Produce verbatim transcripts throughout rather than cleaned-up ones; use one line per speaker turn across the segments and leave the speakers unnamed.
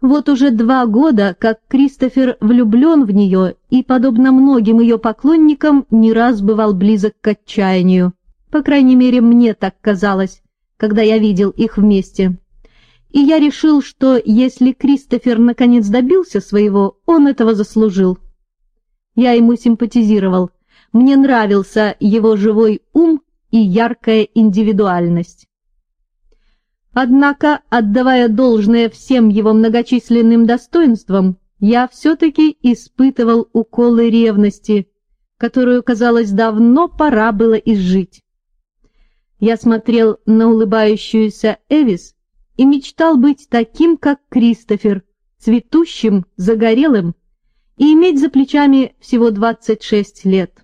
Вот уже два года, как Кристофер влюблен в нее и, подобно многим ее поклонникам, не раз бывал близок к отчаянию. По крайней мере, мне так казалось, когда я видел их вместе. И я решил, что если Кристофер наконец добился своего, он этого заслужил. Я ему симпатизировал, мне нравился его живой ум и яркая индивидуальность. Однако, отдавая должное всем его многочисленным достоинствам, я все-таки испытывал уколы ревности, которую, казалось, давно пора было изжить. Я смотрел на улыбающуюся Эвис и мечтал быть таким, как Кристофер, цветущим, загорелым, и иметь за плечами всего двадцать шесть лет.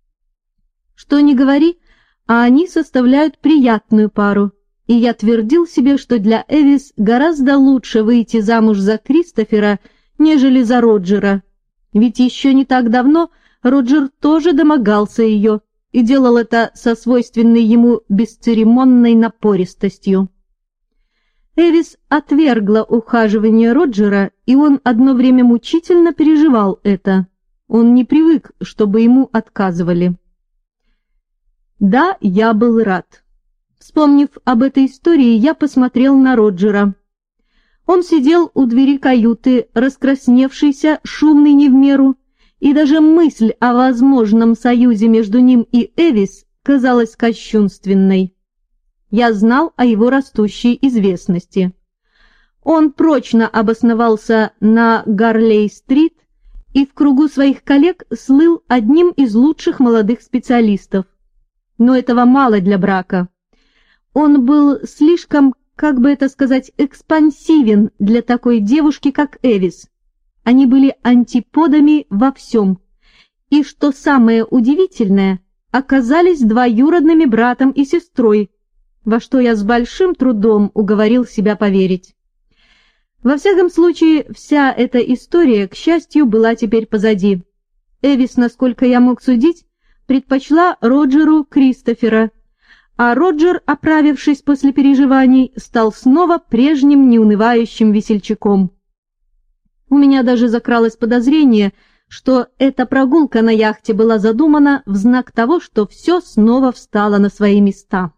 Что ни говори, а они составляют приятную пару, и я твердил себе, что для Эвис гораздо лучше выйти замуж за Кристофера, нежели за Роджера, ведь еще не так давно Роджер тоже домогался ее и делал это со свойственной ему бесцеремонной напористостью. Эвис отвергла ухаживание Роджера, и он одно время мучительно переживал это. Он не привык, чтобы ему отказывали. Да, я был рад. Вспомнив об этой истории, я посмотрел на Роджера. Он сидел у двери каюты, раскрасневшийся, шумный не в меру, и даже мысль о возможном союзе между ним и Эвис казалась кощунственной. Я знал о его растущей известности. Он прочно обосновался на Гарлей-стрит и в кругу своих коллег слыл одним из лучших молодых специалистов. Но этого мало для брака. Он был слишком, как бы это сказать, экспансивен для такой девушки, как Эвис. Они были антиподами во всем, и, что самое удивительное, оказались двоюродными братом и сестрой, во что я с большим трудом уговорил себя поверить. Во всяком случае, вся эта история, к счастью, была теперь позади. Эвис, насколько я мог судить, предпочла Роджеру Кристофера, а Роджер, оправившись после переживаний, стал снова прежним неунывающим весельчаком. У меня даже закралось подозрение, что эта прогулка на яхте была задумана в знак того, что все снова встало на свои места.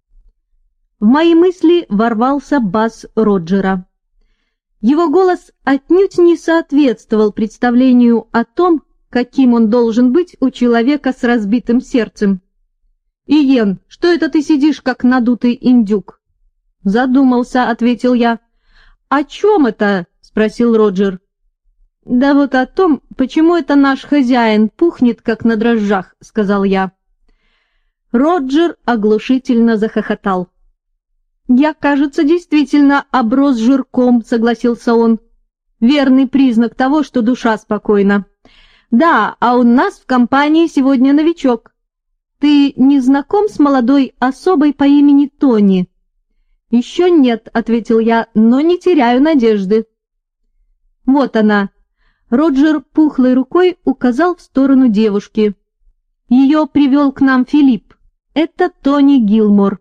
В мои мысли ворвался бас Роджера. Его голос отнюдь не соответствовал представлению о том, каким он должен быть у человека с разбитым сердцем. «Иен, что это ты сидишь, как надутый индюк?» «Задумался», — ответил я. «О чем это?» — спросил Роджер. «Да вот о том, почему это наш хозяин пухнет, как на дрожжах», — сказал я. Роджер оглушительно захохотал. «Я, кажется, действительно оброс жирком», — согласился он. «Верный признак того, что душа спокойна. Да, а у нас в компании сегодня новичок. Ты не знаком с молодой особой по имени Тони?» «Еще нет», — ответил я, — «но не теряю надежды». «Вот она». Роджер пухлой рукой указал в сторону девушки. «Ее привел к нам Филипп. Это Тони Гилмор».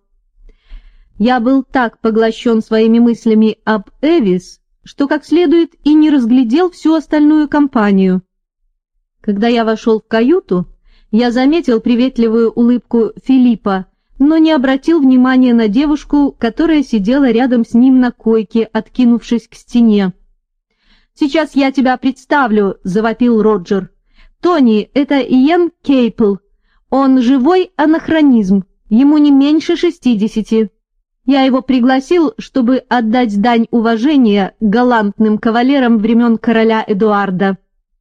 Я был так поглощен своими мыслями об Эвис, что как следует и не разглядел всю остальную компанию. Когда я вошел в каюту, я заметил приветливую улыбку Филиппа, но не обратил внимания на девушку, которая сидела рядом с ним на койке, откинувшись к стене. «Сейчас я тебя представлю», — завопил Роджер. «Тони — это Иен Кейпл. Он живой анахронизм, ему не меньше шестидесяти. Я его пригласил, чтобы отдать дань уважения галантным кавалерам времен короля Эдуарда».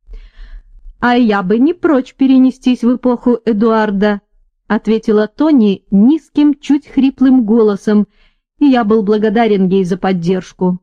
«А я бы не прочь перенестись в эпоху Эдуарда», — ответила Тони низким, чуть хриплым голосом, и я был благодарен ей за поддержку.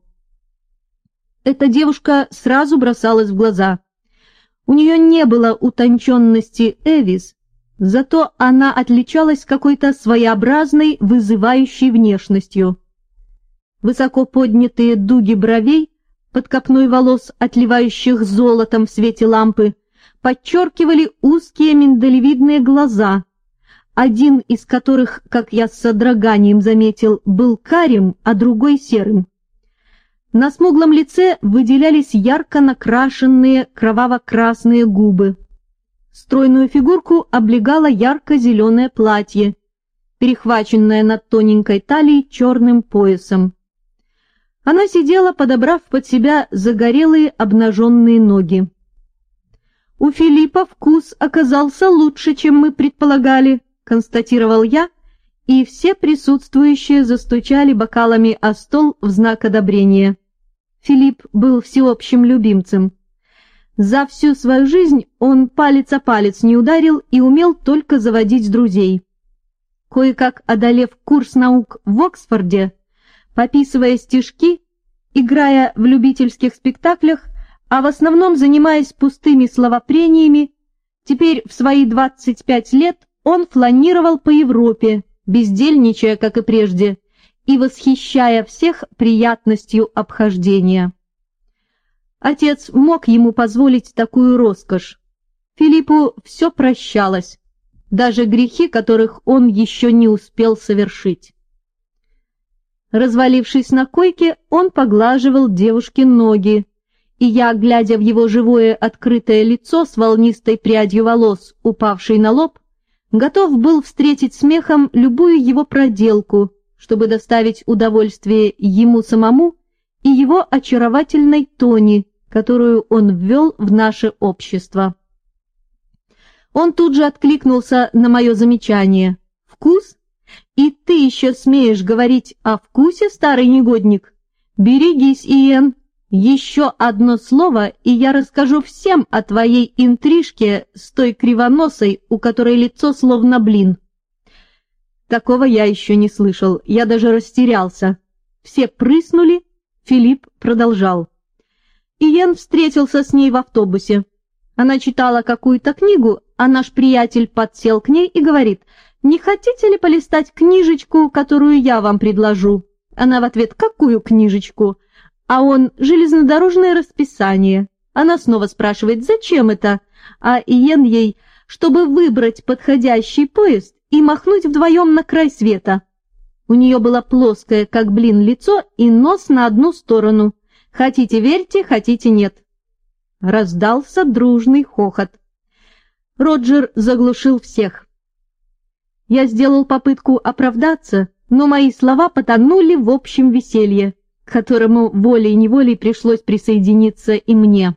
Эта девушка сразу бросалась в глаза. У нее не было утонченности Эвис, зато она отличалась какой-то своеобразной, вызывающей внешностью. Высоко поднятые дуги бровей, под копной волос, отливающих золотом в свете лампы, подчеркивали узкие миндалевидные глаза, один из которых, как я с содроганием заметил, был карим, а другой серым. На смуглом лице выделялись ярко накрашенные кроваво-красные губы. Стройную фигурку облегало ярко-зеленое платье, перехваченное над тоненькой талией черным поясом. Она сидела, подобрав под себя загорелые обнаженные ноги. «У Филиппа вкус оказался лучше, чем мы предполагали», — констатировал я, и все присутствующие застучали бокалами о стол в знак одобрения. Филипп был всеобщим любимцем. За всю свою жизнь он палец о палец не ударил и умел только заводить друзей. Кое-как одолев курс наук в Оксфорде, пописывая стишки, играя в любительских спектаклях, а в основном занимаясь пустыми словопрениями, теперь в свои двадцать пять лет он фланировал по Европе, бездельничая, как и прежде, и восхищая всех приятностью обхождения. Отец мог ему позволить такую роскошь. Филиппу все прощалось, даже грехи, которых он еще не успел совершить. Развалившись на койке, он поглаживал девушке ноги, и я, глядя в его живое открытое лицо с волнистой прядью волос, упавшей на лоб, готов был встретить смехом любую его проделку, чтобы доставить удовольствие ему самому и его очаровательной Тони, которую он ввел в наше общество. Он тут же откликнулся на мое замечание. «Вкус? И ты еще смеешь говорить о вкусе, старый негодник? Берегись, Иэн! Еще одно слово, и я расскажу всем о твоей интрижке с той кривоносой, у которой лицо словно блин». Такого я еще не слышал, я даже растерялся. Все прыснули, Филипп продолжал. Иэн встретился с ней в автобусе. Она читала какую-то книгу, а наш приятель подсел к ней и говорит: «Не хотите ли полистать книжечку, которую я вам предложу?» Она в ответ: «Какую книжечку?» А он: «Железнодорожное расписание». Она снова спрашивает: «Зачем это?» А Иэн ей: «Чтобы выбрать подходящий поезд и махнуть вдвоем на край света». У нее было плоское, как блин, лицо и нос на одну сторону. Хотите верьте, хотите нет. Раздался дружный хохот. Роджер заглушил всех. Я сделал попытку оправдаться, но мои слова потонули в общем веселье, к которому волей-неволей пришлось присоединиться и мне.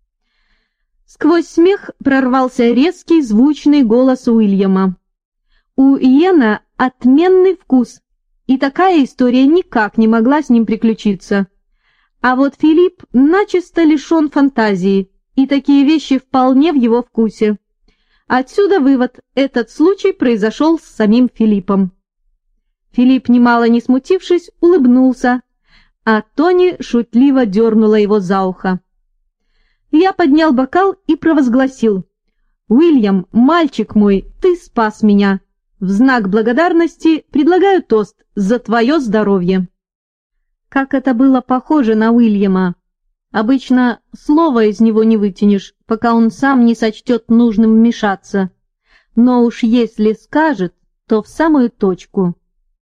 Сквозь смех прорвался резкий звучный голос Уильяма. У Иена отменный вкус, и такая история никак не могла с ним приключиться. А вот Филипп начисто лишен фантазии, и такие вещи вполне в его вкусе. Отсюда вывод: этот случай произошел с самим Филиппом. Филипп, немало не смутившись, улыбнулся, а Тони шутливо дернула его за ухо. Я поднял бокал и провозгласил: «Уильям, мальчик мой, ты спас меня. В знак благодарности предлагаю тост за твое здоровье». Как это было похоже на Уильяма. Обычно слова из него не вытянешь, пока он сам не сочтет нужным вмешаться. Но уж если скажет, то в самую точку.